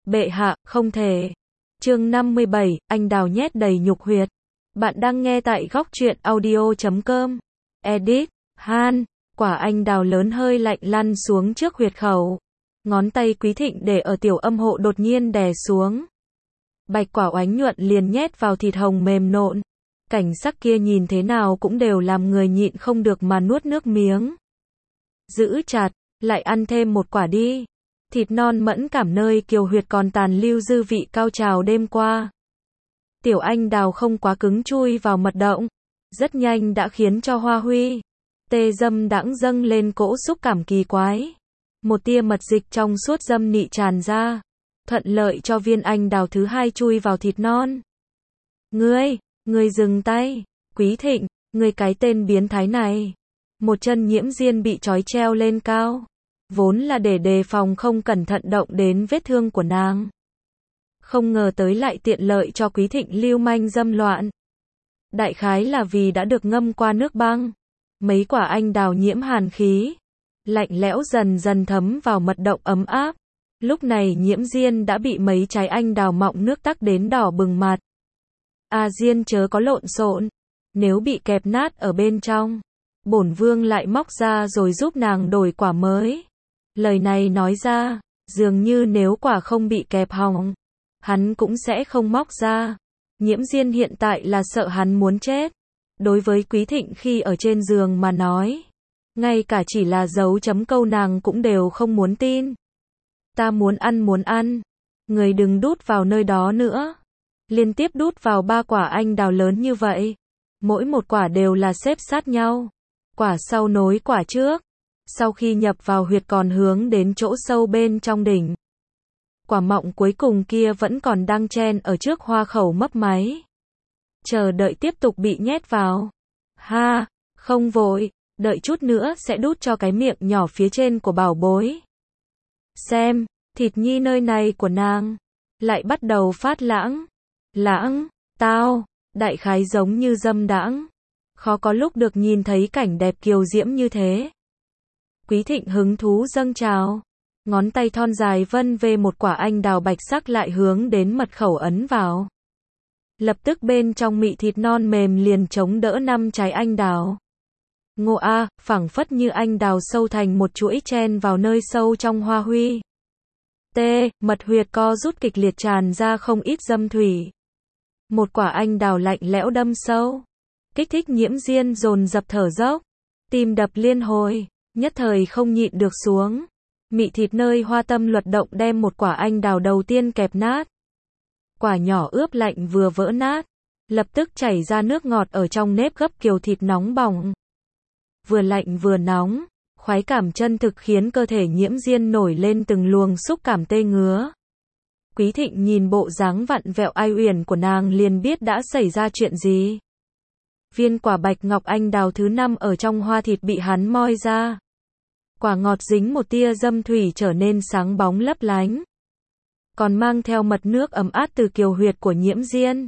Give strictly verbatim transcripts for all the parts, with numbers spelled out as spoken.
Bệ hạ, không thể. Chương năm mươi bảy, anh đào nhét đầy nhục huyệt. Bạn đang nghe tại góc truyện audio chấm com. Edit, Han, quả anh đào lớn hơi lạnh lăn xuống trước huyệt khẩu. Ngón tay Quý Thịnh để ở tiểu âm hộ đột nhiên đè xuống. Bạch quả oánh nhuận liền nhét vào thịt hồng mềm nộn. Cảnh sắc kia nhìn thế nào cũng đều làm người nhịn không được mà nuốt nước miếng. Giữ chặt, lại ăn thêm một quả đi. Thịt non mẫn cảm nơi kiều huyệt còn tàn lưu dư vị cao trào đêm qua. Tiểu anh đào không quá cứng chui vào mật động. Rất nhanh đã khiến cho Hoa Huy. Tê dâm đãng dâng lên cỗ xúc cảm kỳ quái. Một tia mật dịch trong suốt dâm nị tràn ra. Thuận lợi cho viên anh đào thứ hai chui vào thịt non. Ngươi, ngươi dừng tay. Quý Thịnh, ngươi cái tên biến thái này. Một chân Nhiễm Diên bị trói treo lên cao. Vốn là để đề phòng không cẩn thận động đến vết thương của nàng. Không ngờ tới lại tiện lợi cho Quý Thịnh lưu manh dâm loạn. Đại khái là vì đã được ngâm qua nước băng. Mấy quả anh đào nhiễm hàn khí. Lạnh lẽo dần dần thấm vào mật động ấm áp. Lúc này Nhiễm Diên đã bị mấy trái anh đào mọng nước tắc đến đỏ bừng mặt. À Diên chớ có lộn xộn. Nếu bị kẹp nát ở bên trong, bổn vương lại móc ra rồi giúp nàng đổi quả mới. Lời này nói ra, dường như nếu quả không bị kẹp hỏng, hắn cũng sẽ không móc ra. Nhiễm Diên hiện tại là sợ hắn muốn chết. Đối với Quý Thịnh khi ở trên giường mà nói, ngay cả chỉ là dấu chấm câu nàng cũng đều không muốn tin. Ta muốn ăn muốn ăn. Người đừng đút vào nơi đó nữa. Liên tiếp đút vào ba quả anh đào lớn như vậy. Mỗi một quả đều là xếp sát nhau. Quả sau nối quả trước. Sau khi nhập vào huyệt còn hướng đến chỗ sâu bên trong đỉnh. Quả mọng cuối cùng kia vẫn còn đang chen ở trước hoa khẩu mấp máy. Chờ đợi tiếp tục bị nhét vào. Ha, không vội, đợi chút nữa sẽ đút cho cái miệng nhỏ phía trên của bảo bối. Xem, thịt nhi nơi này của nàng. Lại bắt đầu phát lãng. Lãng, tao, đại khái giống như dâm đãng. Khó có lúc được nhìn thấy cảnh đẹp kiều diễm như thế. Quý Thịnh hứng thú dâng trào. Ngón tay thon dài vân về một quả anh đào bạch sắc lại hướng đến mật khẩu ấn vào. Lập tức bên trong mị thịt non mềm liền chống đỡ năm trái anh đào. Ngộ a, phảng phất như anh đào sâu thành một chuỗi chen vào nơi sâu trong Hoa Huy. T, mật huyệt co rút kịch liệt tràn ra không ít dâm thủy. Một quả anh đào lạnh lẽo đâm sâu. Kích thích Nhiễm Diên dồn dập thở dốc. Tim đập liên hồi. Nhất thời không nhịn được xuống. Mị thịt nơi hoa tâm luật động đem một quả anh đào đầu tiên kẹp nát. Quả nhỏ ướp lạnh vừa vỡ nát. Lập tức chảy ra nước ngọt ở trong nếp gấp kiều thịt nóng bỏng. Vừa lạnh vừa nóng. Khoái cảm chân thực khiến cơ thể Nhiễm Diên nổi lên từng luồng xúc cảm tê ngứa. Quý Thịnh nhìn bộ dáng vặn vẹo ai uyển của nàng liền biết đã xảy ra chuyện gì. Viên quả bạch ngọc anh đào thứ năm ở trong hoa thịt bị hắn moi ra. Quả ngọt dính một tia dâm thủy trở nên sáng bóng lấp lánh. Còn mang theo mật nước ấm áp từ kiều huyệt của Nhiễm Diên.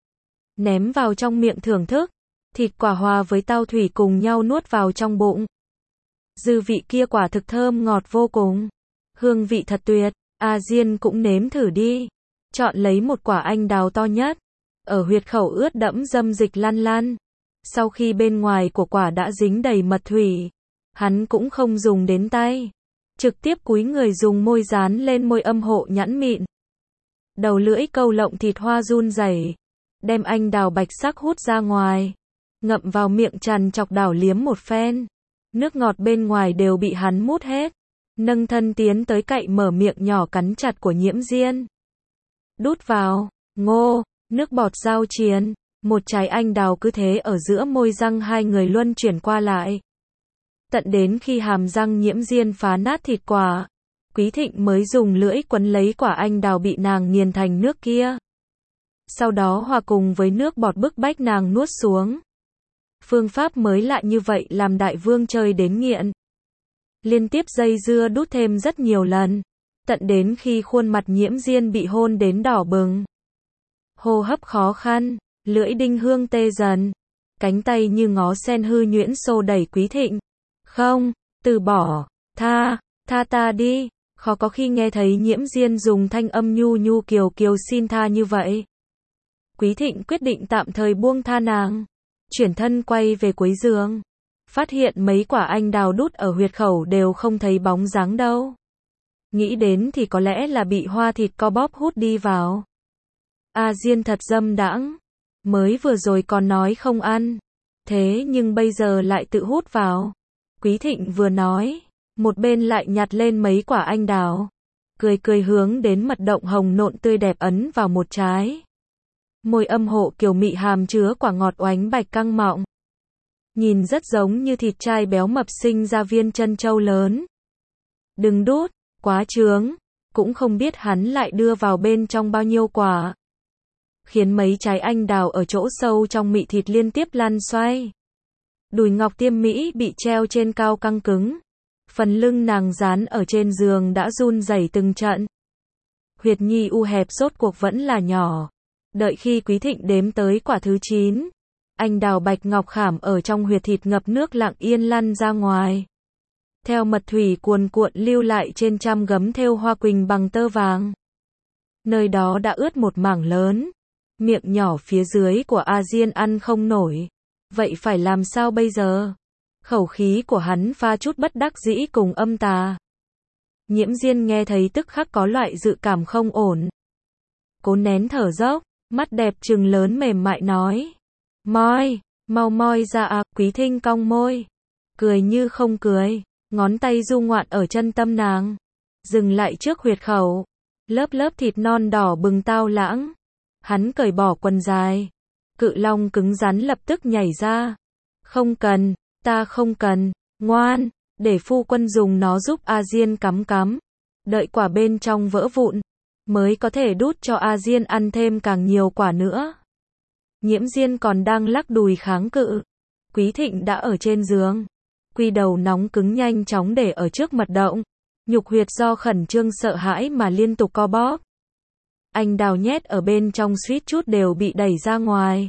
Ném vào trong miệng thưởng thức. Thịt quả hòa với tao thủy cùng nhau nuốt vào trong bụng. Dư vị kia quả thực thơm ngọt vô cùng. Hương vị thật tuyệt. A Diên cũng nếm thử đi. Chọn lấy một quả anh đào to nhất. Ở huyệt khẩu ướt đẫm dâm dịch lăn lăn. Sau khi bên ngoài của quả đã dính đầy mật thủy. Hắn cũng không dùng đến tay. Trực tiếp cúi người dùng môi dán lên môi âm hộ nhẵn mịn. Đầu lưỡi câu lộng thịt hoa run rẩy. Đem anh đào bạch sắc hút ra ngoài. Ngậm vào miệng trằn chọc đảo liếm một phen. Nước ngọt bên ngoài đều bị hắn mút hết. Nâng thân tiến tới cậy mở miệng nhỏ cắn chặt của Nhiễm Diên. Đút vào. Ngô. Nước bọt giao chiến. Một trái anh đào cứ thế ở giữa môi răng hai người luân chuyển qua lại. Tận đến khi hàm răng Nhiễm Diên phá nát thịt quả. Quý Thịnh mới dùng lưỡi quấn lấy quả anh đào bị nàng nghiền thành nước kia. Sau đó hòa cùng với nước bọt bức bách nàng nuốt xuống. Phương pháp mới lạ như vậy làm đại vương chơi đến nghiện. Liên tiếp dây dưa đút thêm rất nhiều lần. Tận đến khi khuôn mặt Nhiễm Diên bị hôn đến đỏ bừng. Hô hấp khó khăn, lưỡi đinh hương tê dần. Cánh tay như ngó sen hư nhuyễn xô đẩy Quý Thịnh. Không, từ bỏ, tha, tha ta đi. Khó có khi nghe thấy Nhiễm Diên dùng thanh âm nhu nhu kiều kiều xin tha như vậy. Quý Thịnh quyết định tạm thời buông tha nàng. Chuyển thân quay về cuối giường. Phát hiện mấy quả anh đào đút ở huyệt khẩu đều không thấy bóng dáng đâu. Nghĩ đến thì có lẽ là bị hoa thịt co bóp hút đi vào. A Diên thật dâm đãng. Mới vừa rồi còn nói không ăn. Thế nhưng bây giờ lại tự hút vào. Quý Thịnh vừa nói, một bên lại nhặt lên mấy quả anh đào. Cười cười hướng đến mật động hồng nộn tươi đẹp ấn vào một trái. Môi âm hộ kiều mị hàm chứa quả ngọt oánh bạch căng mọng. Nhìn rất giống như thịt trai béo mập sinh ra viên chân trâu lớn. Đừng đút, quá chướng. Cũng không biết hắn lại đưa vào bên trong bao nhiêu quả. Khiến mấy trái anh đào ở chỗ sâu trong mị thịt liên tiếp lăn xoay. Đùi ngọc tiêm mỹ bị treo trên cao căng cứng. Phần lưng nàng dán ở trên giường đã run rẩy từng trận. Huyệt nhi u hẹp rốt cuộc vẫn là nhỏ. Đợi khi Quý Thịnh đếm tới quả thứ chín. Anh đào bạch ngọc khảm ở trong huyệt thịt ngập nước lặng yên lăn ra ngoài. Theo mật thủy cuồn cuộn lưu lại trên trăm gấm thêu hoa quỳnh bằng tơ vàng. Nơi đó đã ướt một mảng lớn. Miệng nhỏ phía dưới của A Diên ăn không nổi. Vậy phải làm sao bây giờ? Khẩu khí của hắn pha chút bất đắc dĩ cùng âm tà. Nhiễm Diên nghe thấy tức khắc có loại dự cảm không ổn. Cố nén thở dốc, mắt đẹp trừng lớn mềm mại nói. Moi, mau moi ra à, Quý Thinh cong môi. Cười như không cười, ngón tay du ngoạn ở chân tâm nàng. Dừng lại trước huyệt khẩu. Lớp lớp thịt non đỏ bừng tao lãng. Hắn cởi bỏ quần dài. Cự long cứng rắn lập tức nhảy ra. Không cần, ta không cần, ngoan, để phu quân dùng nó giúp A Diên cắm cắm. Đợi quả bên trong vỡ vụn, mới có thể đút cho A Diên ăn thêm càng nhiều quả nữa. Nhiễm Diên còn đang lắc đùi kháng cự. Quý Thịnh đã ở trên giường. Quy đầu nóng cứng nhanh chóng để ở trước mật động. Nhục huyệt do khẩn trương sợ hãi mà liên tục co bóp. Anh đào nhét ở bên trong suýt chút đều bị đẩy ra ngoài.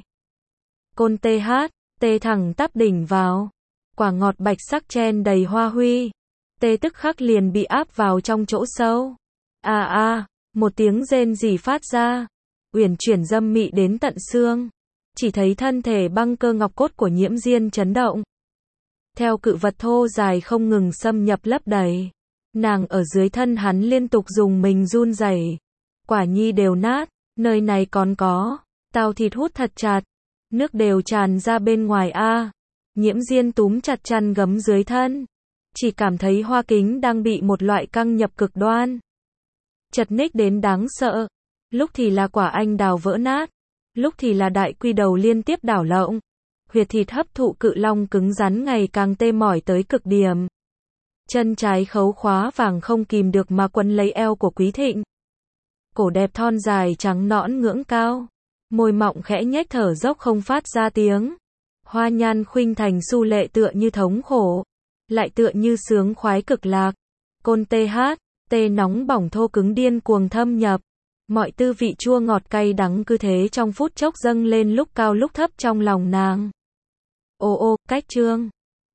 Côn tê hát, tê thẳng tắp đỉnh vào. Quả ngọt bạch sắc chen đầy hoa huy. Tê tức khắc liền bị áp vào trong chỗ sâu. À à, một tiếng rên rỉ phát ra. Uyển chuyển dâm mị đến tận xương. Chỉ thấy thân thể băng cơ ngọc cốt của Nhiễm Diên chấn động. Theo cự vật thô dài không ngừng xâm nhập lấp đầy. Nàng ở dưới thân hắn liên tục dùng mình run rẩy. Quả nhi đều nát, nơi này còn có. Tao thịt hút thật chặt. Nước đều tràn ra bên ngoài a. Nhiễm Diên túm chặt chăn gấm dưới thân. Chỉ cảm thấy hoa kính đang bị một loại căng nhập cực đoan. Chật ních đến đáng sợ. Lúc thì là quả anh đào vỡ nát. Lúc thì là đại quy đầu liên tiếp đảo lộn. Huyệt thịt hấp thụ cự long cứng rắn ngày càng tê mỏi tới cực điểm. Chân trái khấu khóa vàng không kìm được mà quấn lấy eo của Quý Thịnh. Cổ đẹp thon dài trắng nõn ngưỡng cao. Môi mọng khẽ nhếch thở dốc không phát ra tiếng. Hoa nhan khuynh thành su lệ tựa như thống khổ. Lại tựa như sướng khoái cực lạc. Côn tê hát, tê nóng bỏng thô cứng điên cuồng thâm nhập. Mọi tư vị chua ngọt cay đắng cứ thế trong phút chốc dâng lên lúc cao lúc thấp trong lòng nàng. Ô ô, cách chương.